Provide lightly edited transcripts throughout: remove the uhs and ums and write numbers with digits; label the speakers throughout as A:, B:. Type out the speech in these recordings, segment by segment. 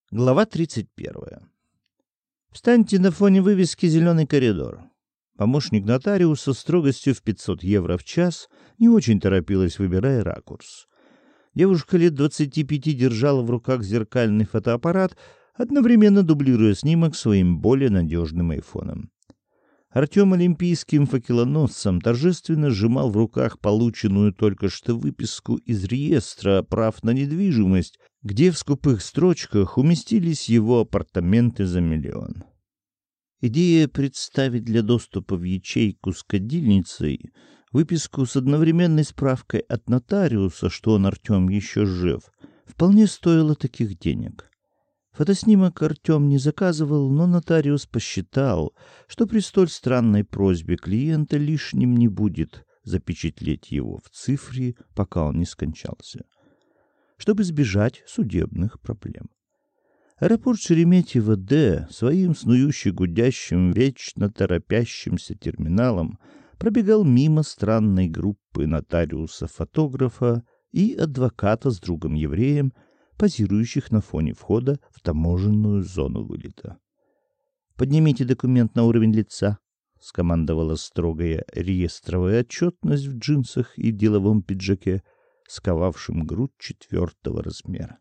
A: Глава 31. Встаньте на фоне вывески «Зеленый коридор». Помощник нотариуса строгостью в 500 евро в час не очень торопилась, выбирая ракурс. Девушка лет 25 держала в руках зеркальный фотоаппарат, одновременно дублируя снимок своим более надежным айфоном. Артем олимпийским факелоносцем торжественно сжимал в руках полученную только что выписку из реестра прав на недвижимость, где в скупых строчках уместились его апартаменты за 1 миллион. Идея представить для доступа в ячейку с кадильницей выписку с одновременной справкой от нотариуса, что он, Артем, еще жив, вполне стоила таких денег. Фотоснимок Артем не заказывал, но нотариус посчитал, что при столь странной просьбе клиента лишним не будет запечатлеть его в цифре, пока он не скончался, чтобы избежать судебных проблем. Аэропорт Шереметьево-Д своим снующе-гудящим, вечно торопящимся терминалом пробегал мимо странной группы нотариуса-фотографа и адвоката с другом-евреем, позирующих на фоне входа в таможенную зону вылета. «Поднимите документ на уровень лица», — скомандовала строгая реестровая отчетность в джинсах и деловом пиджаке, сковавшим грудь 4-го размера.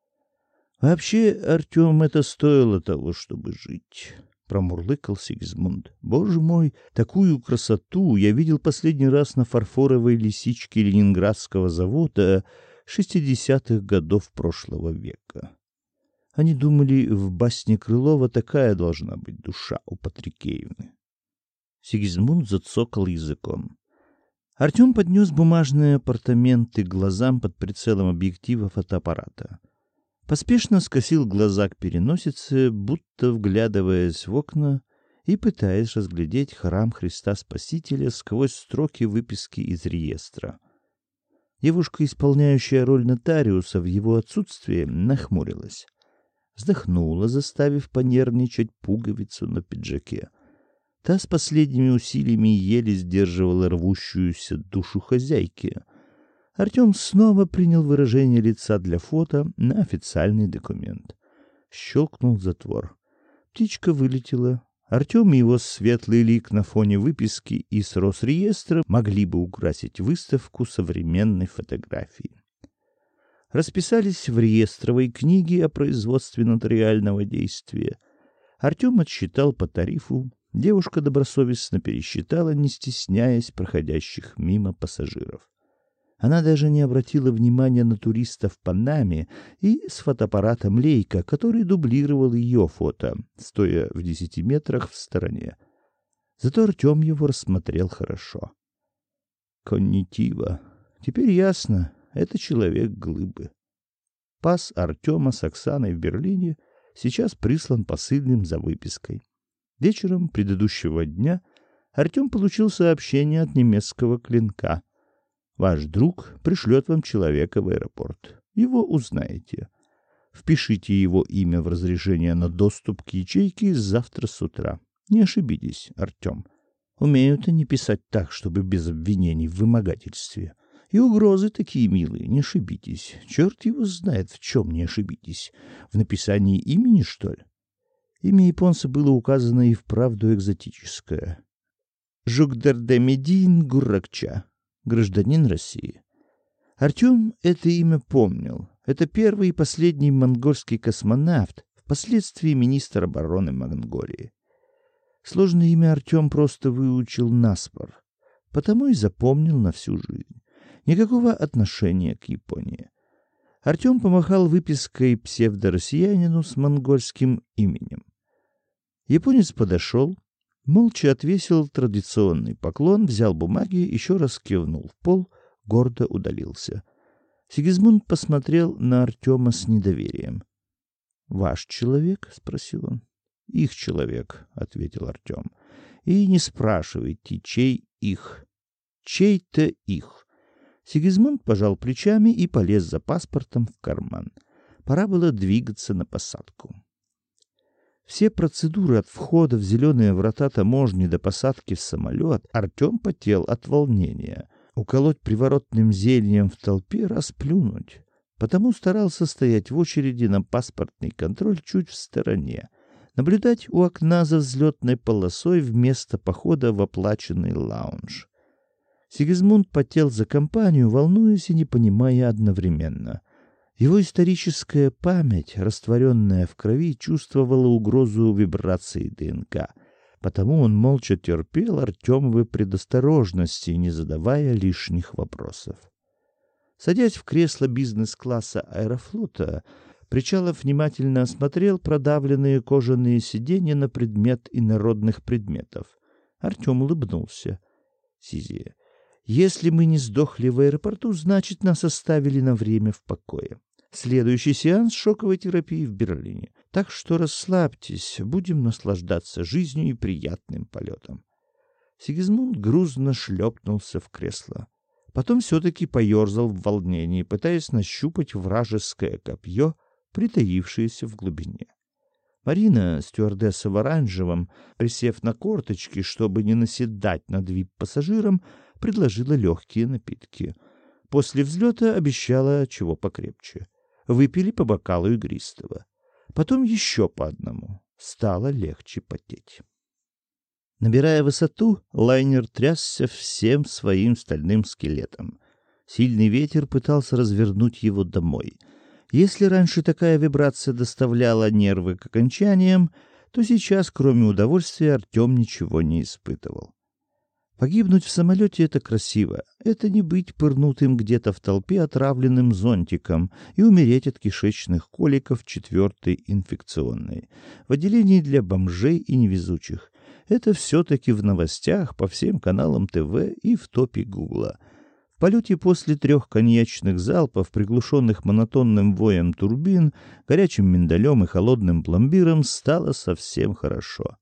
A: «Вообще, Артем, это стоило того, чтобы жить», — промурлыкал Сигизмунд. «Боже мой, такую красоту я видел последний раз на фарфоровой лисичке ленинградского завода 60-х годов прошлого века. Они думали, в басне Крылова такая должна быть душа у Патрикеевны». Сигизмунд зацокал языком. Артем поднес бумажные апартаменты к глазам под прицелом объектива фотоаппарата. Поспешно скосил глаза к переносице, будто вглядываясь в окна и пытаясь разглядеть храм Христа Спасителя сквозь строки выписки из реестра. Девушка, исполняющая роль нотариуса в его отсутствие, нахмурилась. Вздохнула, заставив понервничать пуговицу на пиджаке. Та с последними усилиями еле сдерживала рвущуюся душу хозяйки. Артем снова принял выражение лица для фото на официальный документ. Щелкнул затвор. Птичка вылетела. Артем и его светлый лик на фоне выписки из Росреестра могли бы украсить выставку современной фотографии. Расписались в реестровой книге о производстве нотариального действия. Артем отсчитал по тарифу. Девушка добросовестно пересчитала, не стесняясь проходящих мимо пассажиров. Она даже не обратила внимания на туриста в Панаме и с фотоаппаратом Leica, который дублировал ее фото, стоя в 10 метрах в стороне. Зато Артем его рассмотрел хорошо. Когнитива. Теперь ясно, это человек-глыбы. Пас Артема с Оксаной в Берлине сейчас прислан посыльным за выпиской. Вечером предыдущего дня Артем получил сообщение от немецкого клинка. Ваш друг пришлет вам человека в аэропорт. Его узнаете. Впишите его имя в разрешение на доступ к ячейке завтра с утра. Не ошибитесь, Артем. Умеют они писать так, чтобы без обвинений в вымогательстве. И угрозы такие милые, не ошибитесь. Черт его знает, в чем не ошибитесь. В написании имени, что ли? Имя японца было указано и вправду экзотическое. Жугдердемедин Гурракча. Гражданин России. Артем это имя помнил. Это первый и последний монгольский космонавт, впоследствии министр обороны Монголии. Сложное имя Артем просто выучил наспор, потому и запомнил на всю жизнь. Никакого отношения к Японии. Артем помахал выпиской псевдороссиянину с монгольским именем. Японец подошел, молча отвесил традиционный поклон, взял бумаги, еще раз кивнул в пол, гордо удалился. Сигизмунд посмотрел на Артема с недоверием. «Ваш человек?» — спросил он. «Их человек», — ответил Артем. «И не спрашивайте, чей их. Чей-то их». Сигизмунд пожал плечами и полез за паспортом в карман. Пора было двигаться на посадку. Все процедуры от входа в зеленые врата таможни до посадки в самолет Артем потел от волнения. Уколоть приворотным зельем в толпе, расплюнуть. потому старался стоять в очереди на паспортный контроль чуть в стороне, наблюдать у окна за взлетной полосой вместо похода в оплаченный лаунж. Сигизмунд потел за компанию, волнуясь и не понимая одновременно. Его историческая память, растворенная в крови, чувствовала угрозу вибрации ДНК. Потому он молча терпел Артемовы предосторожности, не задавая лишних вопросов. Садясь в кресло бизнес-класса Аэрофлота, Причалов внимательно осмотрел продавленные кожаные сиденья на предмет инородных предметов. Артем улыбнулся. Сизия. Если мы не сдохли в аэропорту, значит, нас оставили на время в покое. Следующий сеанс шоковой терапии в Берлине. Так что расслабьтесь, будем наслаждаться жизнью и приятным полетом. Сигизмунд грузно шлепнулся в кресло. Потом все-таки поерзал в волнении, пытаясь нащупать вражеское копье, притаившееся в глубине. Марина, стюардесса в оранжевом, присев на корточки, чтобы не наседать над вип-пассажиром, предложила легкие напитки. После взлета обещала чего покрепче. Выпили по бокалу игристого. Потом еще по одному. Стало легче потеть. Набирая высоту, лайнер трясся всем своим стальным скелетом. Сильный ветер пытался развернуть его домой. Если раньше такая вибрация доставляла нервы к окончаниям, то сейчас, кроме удовольствия, Артем ничего не испытывал. Погибнуть в самолете — это красиво. Это не быть пырнутым где-то в толпе отравленным зонтиком и умереть от кишечных коликов 4-й инфекционной. В отделении для бомжей и невезучих. Это все-таки в новостях по всем каналам ТВ и в топе Гугла. В полете после 3 коньячных залпов, приглушенных монотонным воем турбин, горячим миндалем и холодным пломбиром, стало совсем хорошо.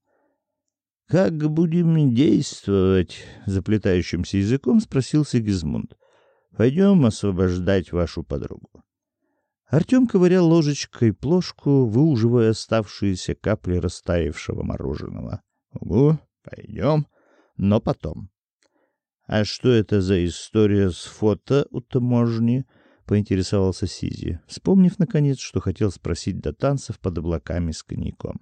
A: «Как будем действовать?» — заплетающимся языком спросил Сигизмунд. «Пойдем освобождать вашу подругу». Артем ковырял ложечкой плошку, выуживая оставшиеся капли растаявшего мороженого. «Угу, пойдем, но потом». «А что это за история с фото у таможни?» — поинтересовался Сизи, вспомнив, наконец, что хотел спросить до танцев под облаками с коньяком.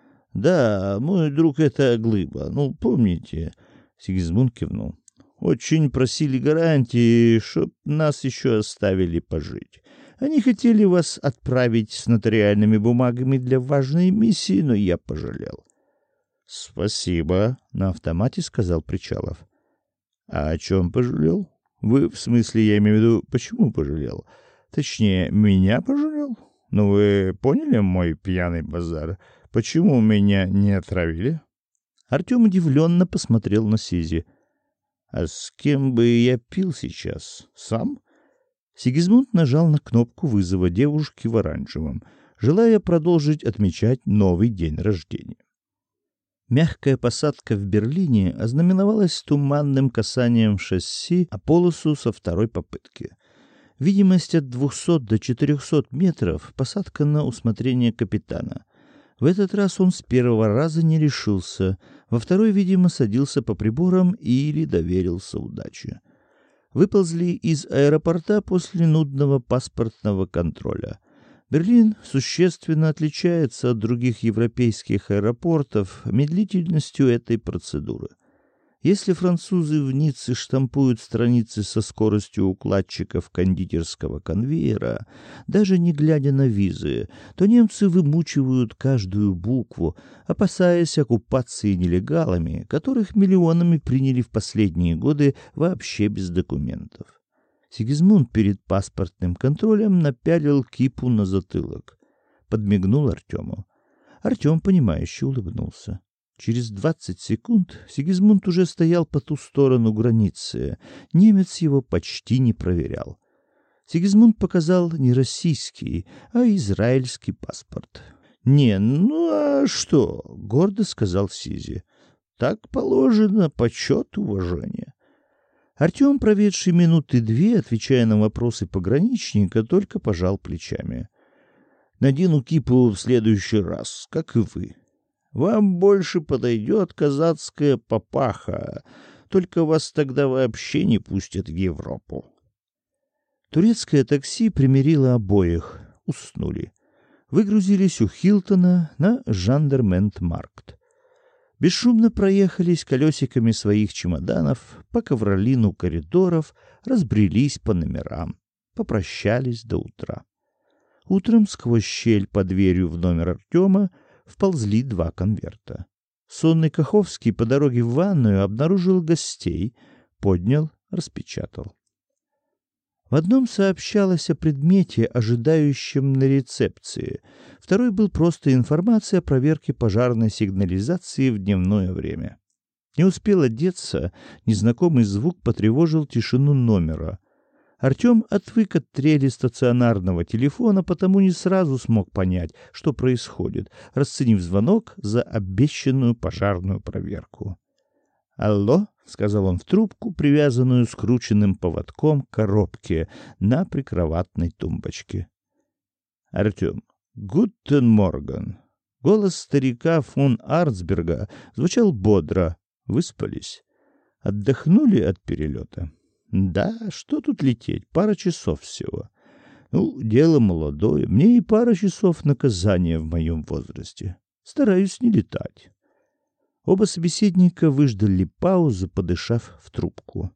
A: «Да, мой друг — это Глыба. Ну, помните?» Сигизмунд кивнул. «Очень просили гарантии, чтоб нас еще оставили пожить. Они хотели вас отправить с нотариальными бумагами для важной миссии, но я пожалел». «Спасибо», — на автомате сказал Причалов. «А о чем пожалел? Вы, в смысле, я имею в виду, почему пожалел? Точнее, меня пожалел? Ну, вы поняли мой пьяный базар? Почему меня не отравили?» Артем удивленно посмотрел на Сизи. «А с кем бы я пил сейчас? Сам?» Сигизмунд нажал на кнопку вызова девушки в оранжевом, желая продолжить отмечать новый день рождения. Мягкая посадка в Берлине ознаменовалась туманным касанием шасси о полосу со второй попытки. Видимость от 200 до 400 метров, посадка на усмотрение капитана. В этот раз он с первого раза не решился, во второй, видимо, садился по приборам или доверился удаче. Выползли из аэропорта после нудного паспортного контроля. Берлин существенно отличается от других европейских аэропортов медлительностью этой процедуры. Если французы в Ницце штампуют страницы со скоростью укладчиков кондитерского конвейера, даже не глядя на визы, то немцы вымучивают каждую букву, опасаясь оккупации нелегалами, которых миллионами приняли в последние годы вообще без документов. Сигизмунд перед паспортным контролем напялил кипу на затылок. Подмигнул Артему. Артем, понимающе улыбнулся. Через 20 секунд Сигизмунд уже стоял по ту сторону границы. Немец его почти не проверял. Сигизмунд показал не российский, а израильский паспорт. «Не, ну а что?» — гордо сказал Сизи. «Так положено, почет, уважение». Артем, проведший минуты 2, отвечая на вопросы пограничника, только пожал плечами. «Надену кипу в следующий раз, как и вы. Вам больше подойдет казацкая папаха, только вас тогда вообще не пустят в Европу». Турецкое такси примирило обоих. Уснули. Выгрузились у Хилтона на Жандарментмаркт. Бесшумно проехались колесиками своих чемоданов по ковролину коридоров, разбрелись по номерам, попрощались до утра. Утром сквозь щель под дверью в номер Артема вползли 2 конверта. Сонный Каховский по дороге в ванную обнаружил гостей, поднял, распечатал. В одном сообщалось о предмете, ожидающем на рецепции. Второй был просто информация о проверке пожарной сигнализации в дневное время. Не успел одеться, незнакомый звук потревожил тишину номера. Артем отвык от трели стационарного телефона, потому не сразу смог понять, что происходит, расценив звонок за обещанную пожарную проверку. «Алло», — сказал он в трубку, привязанную скрученным поводком к коробке на прикроватной тумбочке. «Артем, гутен морган». Голос старика фон Арнсберга звучал бодро. «Выспались? Отдохнули от перелета?» «Да, что тут лететь? Пара часов всего. Ну, дело молодое. Мне и пара часов наказания в моем возрасте. Стараюсь не летать». Оба собеседника выждали паузу, подышав в трубку.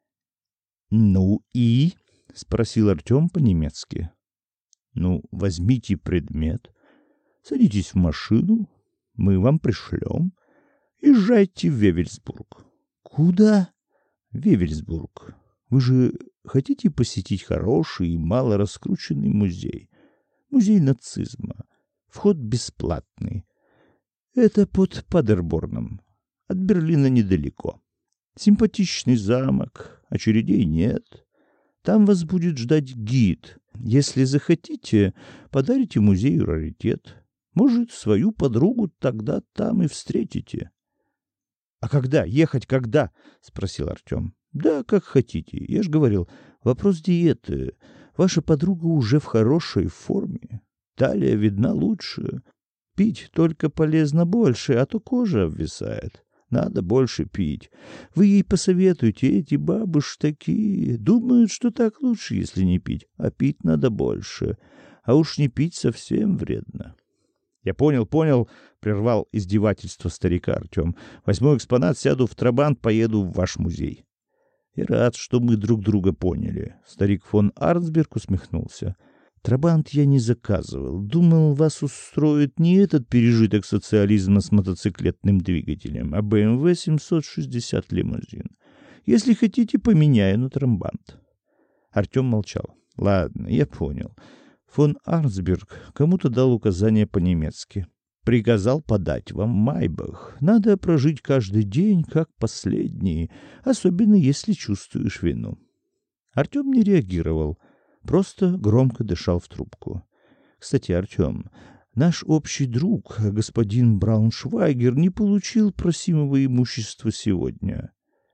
A: «Ну и?» — спросил Артем по-немецки. «Ну, возьмите предмет, садитесь в машину, мы вам пришлем, езжайте в Вевельсбург». «Куда?» «Вевельсбург. Вы же хотите посетить хороший и мало раскрученный музей? Музей нацизма. Вход бесплатный. Это под Падерборном. От Берлина недалеко. Симпатичный замок, очередей нет. Там вас будет ждать гид. Если захотите, подарите музею раритет. Может, свою подругу тогда там и встретите». «А когда? Ехать когда?» — спросил Артем. «Да, как хотите. Я же говорил, вопрос диеты. Ваша подруга уже в хорошей форме. Талия видна лучше. Пить только полезно больше, а то кожа обвисает. Надо больше пить. Вы ей посоветуйте, эти бабы ж такие. Думают, что так лучше, если не пить. А пить надо больше. А уж не пить совсем вредно». «Я понял, — прервал издевательство старика Артем. — Возьму экспонат, сяду в трабант, поеду в ваш музей». «И рад, что мы друг друга поняли». Старик фон Арнсберг усмехнулся. «Трабант я не заказывал. Думал, вас устроит не этот пережиток социализма с мотоциклетным двигателем, а BMW 760 лимузин. Если хотите, поменяю на трабант». Артем молчал. «Ладно, я понял». Фон Арнсберг кому-то дал указание по-немецки. «Приказал подать вам Майбах. Надо прожить каждый день, как последний, особенно если чувствуешь вину». Артем не реагировал, просто громко дышал в трубку. «Кстати, Артем, наш общий друг, господин Брауншвайгер, не получил просимого имущества сегодня».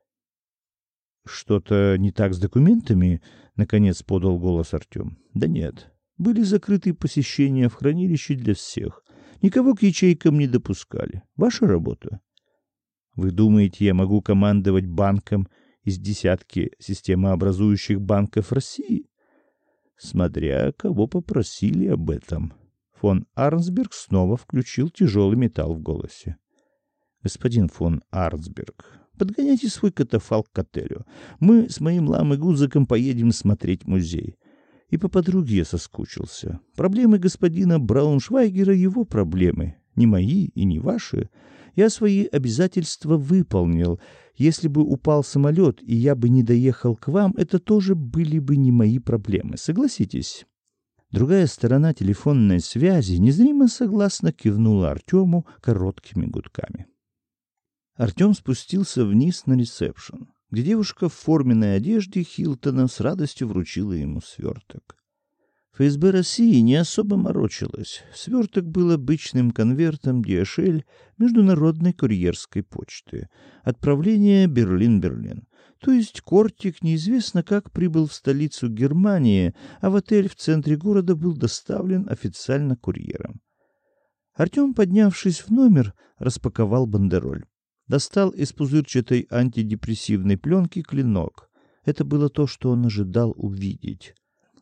A: «Что-то не так с документами?» — наконец подал голос Артем. «Да нет. Были закрыты посещения в хранилище для всех. Никого к ячейкам не допускали. Ваша работа». «Вы думаете, я могу командовать банком из десятки системообразующих банков России?» «Смотря кого попросили об этом». Фон Арнсберг снова включил тяжелый металл в голосе. «Господин фон Арнсберг, подгоняйте свой катафалк к отелю. Мы с моим ламой Гузаком поедем смотреть музей. И по подруге я соскучился. Проблемы господина Брауншвайгера — его проблемы, не мои и не ваши. Я свои обязательства выполнил. Если бы упал самолет, и я бы не доехал к вам, это тоже были бы не мои проблемы. Согласитесь?» Другая сторона телефонной связи незримо согласно кивнула Артему короткими гудками. Артем спустился вниз на ресепшн, где девушка в форменной одежде Хилтона с радостью вручила ему сверток. ФСБ России не особо морочилась. Сверток был обычным конвертом DHL международной курьерской почты. Отправление Берлин-Берлин. То есть Кортик неизвестно как прибыл в столицу Германии, а в отель в центре города был доставлен официально курьером. Артем, поднявшись в номер, распаковал бандероль. Достал из пузырчатой антидепрессивной пленки клинок. Это было то, что он ожидал увидеть.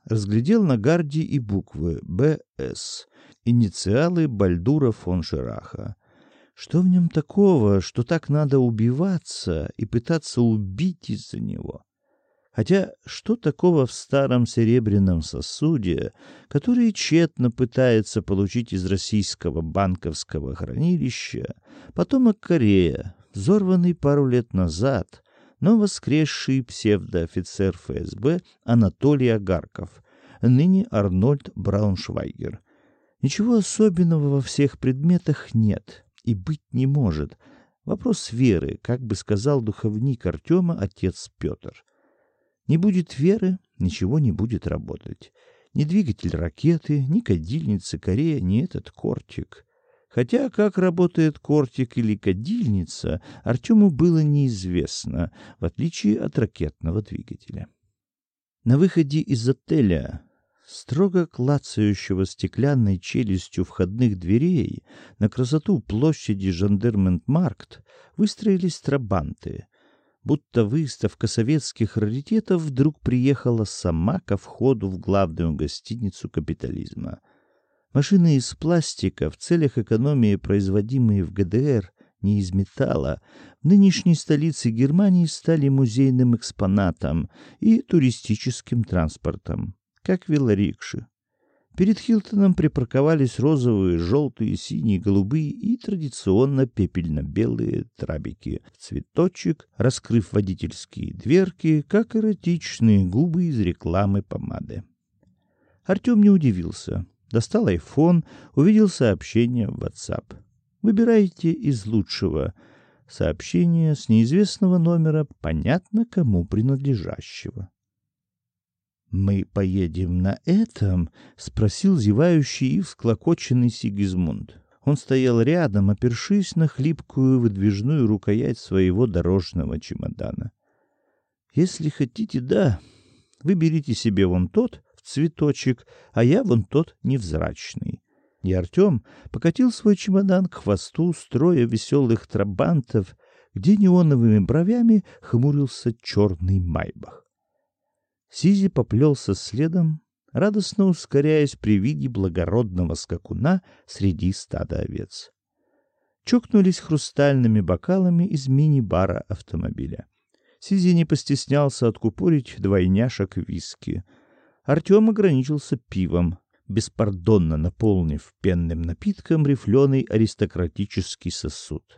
A: разглядел на гарде и буквы «БС», инициалы Бальдура фон Шираха. Что в нем такого, что так надо убиваться и пытаться убить из-за него? Хотя что такого в старом серебряном сосуде, который тщетно пытается получить из российского банковского хранилища потомок Корея, взорванный пару лет назад, но воскресший псевдоофицер ФСБ Анатолий Агарков, ныне Арнольд Брауншвайгер. Ничего особенного во всех предметах нет и быть не может. Вопрос веры, как бы сказал духовник Артема отец Петр. Не будет веры, ничего не будет работать. Ни двигатель ракеты, ни кадильница Корея, ни этот кортик. Хотя как работает кортик или кадильница, Артему было неизвестно, в отличие от ракетного двигателя. На выходе из отеля, строго клацающего стеклянной челюстью входных дверей, на красоту площади Жандарментмаркт выстроились трабанты, будто выставка советских раритетов вдруг приехала сама ко входу в главную гостиницу капитализма. Машины из пластика, в целях экономии производимые в ГДР, не из металла, в нынешней столице Германии стали музейным экспонатом и туристическим транспортом, как велорикши. Перед Хилтоном припарковались розовые, желтые, синие, голубые и традиционно пепельно-белые трабики в цветочек, раскрыв водительские дверки, как эротичные губы из рекламы помады. Артем не удивился. Достал айфон, увидел сообщение в WhatsApp. Выбирайте из лучшего. Сообщение с неизвестного номера, понятно кому принадлежащего. «Мы поедем на этом?» — спросил зевающий и всклокоченный Сигизмунд. Он стоял рядом, опершись на хлипкую выдвижную рукоять своего дорожного чемодана. «Если хотите, да. Выберите себе вон тот в цветочек, а я вон тот невзрачный». И Артем покатил свой чемодан к хвосту строя веселых трабантов, где неоновыми бровями хмурился черный майбах. Сизи поплелся следом, радостно ускоряясь при виде благородного скакуна среди стада овец. Чокнулись хрустальными бокалами из мини-бара автомобиля. Сизи не постеснялся откупорить двойняшек виски. Артем ограничился пивом, беспардонно наполнив пенным напитком рифленый аристократический сосуд.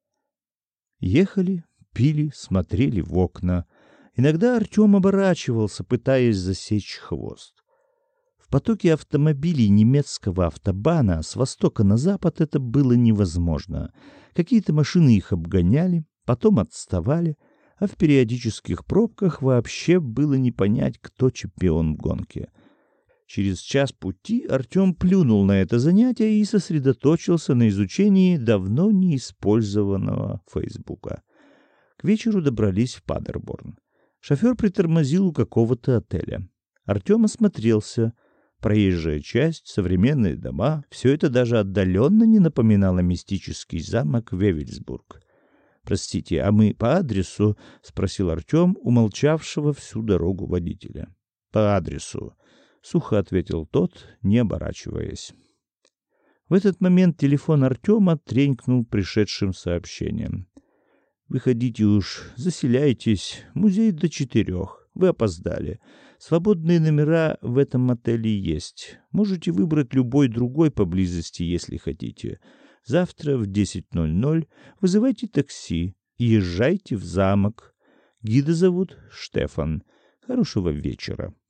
A: Ехали, пили, смотрели в окна. Иногда Артем оборачивался, пытаясь засечь хвост. В потоке автомобилей немецкого автобана с востока на запад это было невозможно. Какие-то машины их обгоняли, потом отставали, а в периодических пробках вообще было не понять, кто чемпион в гонке. Через час пути Артем плюнул на это занятие и сосредоточился на изучении давно неиспользованного Фейсбука. К вечеру добрались в Падерборн. Шофер притормозил у какого-то отеля. Артем осмотрелся. Проезжая часть, современные дома — все это даже отдаленно не напоминало мистический замок Вевельсбург. «Простите, а мы по адресу?» — спросил Артем, умолчавшего всю дорогу водителя. «По адресу», — сухо ответил тот, не оборачиваясь. В этот момент телефон Артема тренькнул пришедшим сообщением. «Выходите уж, заселяйтесь. Музей до 4. Вы опоздали. Свободные номера в этом отеле есть. Можете выбрать любой другой поблизости, если хотите. Завтра в 10:00 вызывайте такси и езжайте в замок. Гида зовут Штефан. Хорошего вечера».